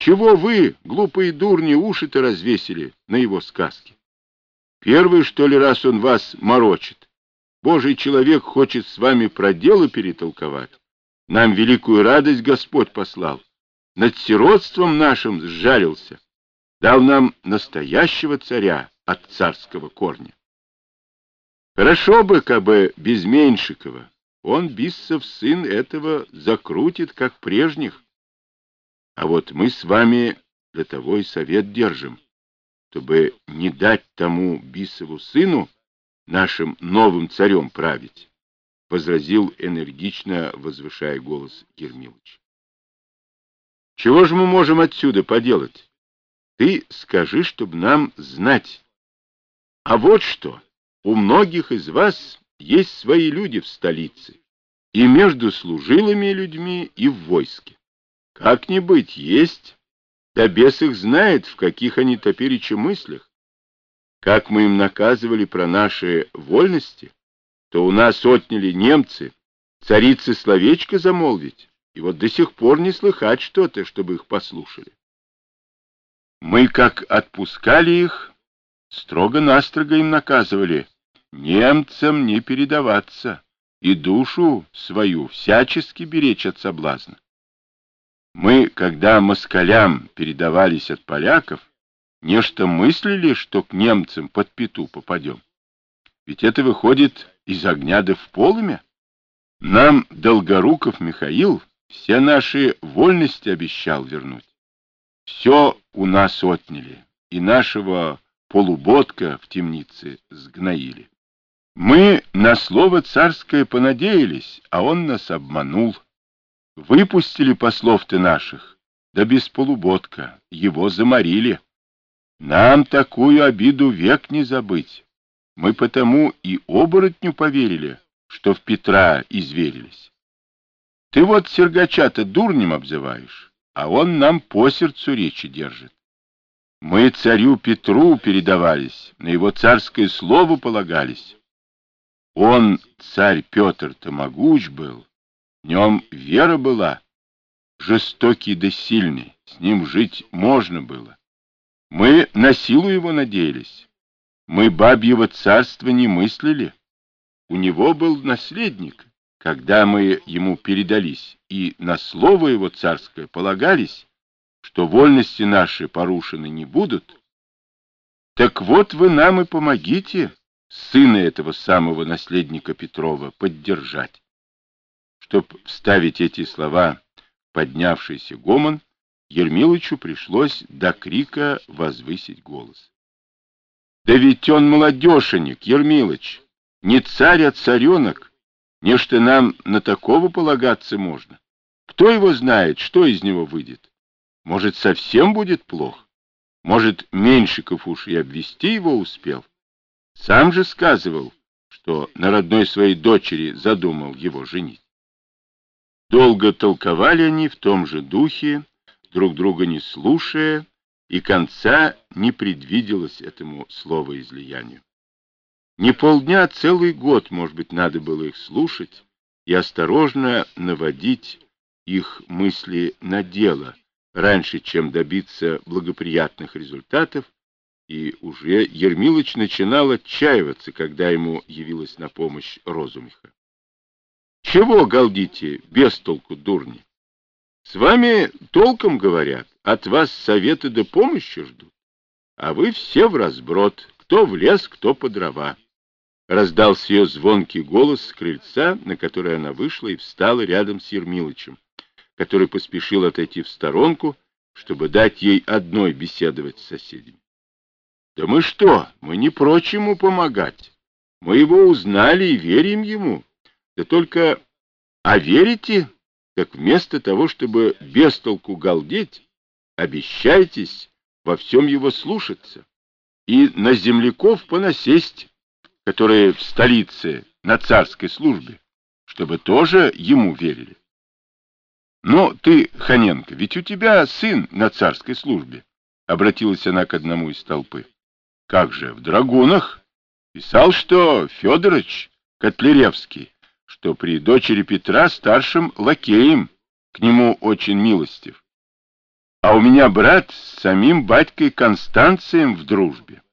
Чего вы, глупые дурни, уши-то развесили на его сказки? Первый, что ли, раз он вас морочит? Божий человек хочет с вами про дело перетолковать. Нам великую радость Господь послал. Над сиротством нашим сжалился. Дал нам настоящего царя от царского корня. Хорошо бы, кабы без Меньшикова. Он, Биссов сын, этого закрутит, как прежних. А вот мы с вами для того и совет держим, чтобы не дать тому Биссову сыну нашим новым царем править, — возразил энергично, возвышая голос Ермилыч. — Чего же мы можем отсюда поделать? Ты скажи, чтоб нам знать. А вот что, у многих из вас есть свои люди в столице, и между служилыми людьми, и в войске. Как не быть, есть, да бес их знает, в каких они топереча мыслях. Как мы им наказывали про наши вольности, то у нас отняли немцы, царицы словечко замолвить, и вот до сих пор не слыхать что-то, чтобы их послушали. Мы, как отпускали их, строго-настрого им наказывали немцам не передаваться и душу свою всячески беречь от соблазна. Мы, когда москалям передавались от поляков, нечто мыслили, что к немцам под пяту попадем. Ведь это выходит из огня да в полымя. Нам Долгоруков Михаил все наши вольности обещал вернуть. Все у нас отняли, и нашего полуботка в темнице сгноили. Мы на слово царское понадеялись, а он нас обманул. Выпустили послов-то наших, да без полуботка, его заморили. Нам такую обиду век не забыть. Мы потому и оборотню поверили, что в Петра изверились. Ты вот Сергача-то дурнем обзываешь, а он нам по сердцу речи держит. Мы царю Петру передавались, на его царское слово полагались. Он, царь Петр-то, могуч был, в нем вера была, жестокий да сильный, с ним жить можно было. Мы на силу его надеялись, мы бабьего царства не мыслили. У него был наследник, когда мы ему передались, и на слово его царское полагались, что вольности наши порушены не будут. Так вот вы нам и помогите сына этого самого наследника Петрова поддержать. Чтоб вставить эти слова в поднявшийся гомон, Ермилычу пришлось до крика возвысить голос. Да ведь он молодешенек, Ермилыч, не царь, а царенок. Нечто нам на такого полагаться можно. Кто его знает, что из него выйдет? Может, совсем будет плохо? Может, Меньшиков уж и обвести его успел? Сам же сказывал, что на родной своей дочери задумал его женить. Долго толковали они в том же духе, друг друга не слушая, и конца не предвиделось этому словоизлиянию. Не полдня, а целый год, может быть, надо было их слушать и осторожно наводить их мысли на дело, раньше, чем добиться благоприятных результатов, и уже Ермилыч начинал отчаиваться, когда ему явилась на помощь Розумиха. Чего галдите, без толку, дурни? С вами толком говорят, от вас советы да помощи ждут, а вы все вразброд, кто в лес, кто по дрова. Раздался ее звонкий голос с крыльца, на которое она вышла и встала рядом с Ермилычем, который поспешил отойти в сторонку, чтобы дать ей одной беседовать с соседями. Да мы что, мы не прочь ему помогать. Мы его узнали и верим ему. Да только, а верите, так вместо того, чтобы без толку галдеть, обещайтесь во всем его слушаться и на земляков понасесть, которые в столице на царской службе, чтобы тоже ему верили. Но ты, Ханенко, ведь у тебя сын на царской службе, — обратилась она к одному из толпы. — Как же, в драгунах? Писал, что Федорович Котляревский, что при дочери Петра старшим лакеем, к нему очень милостив. А у меня брат с самим батькой Констанцием в дружбе.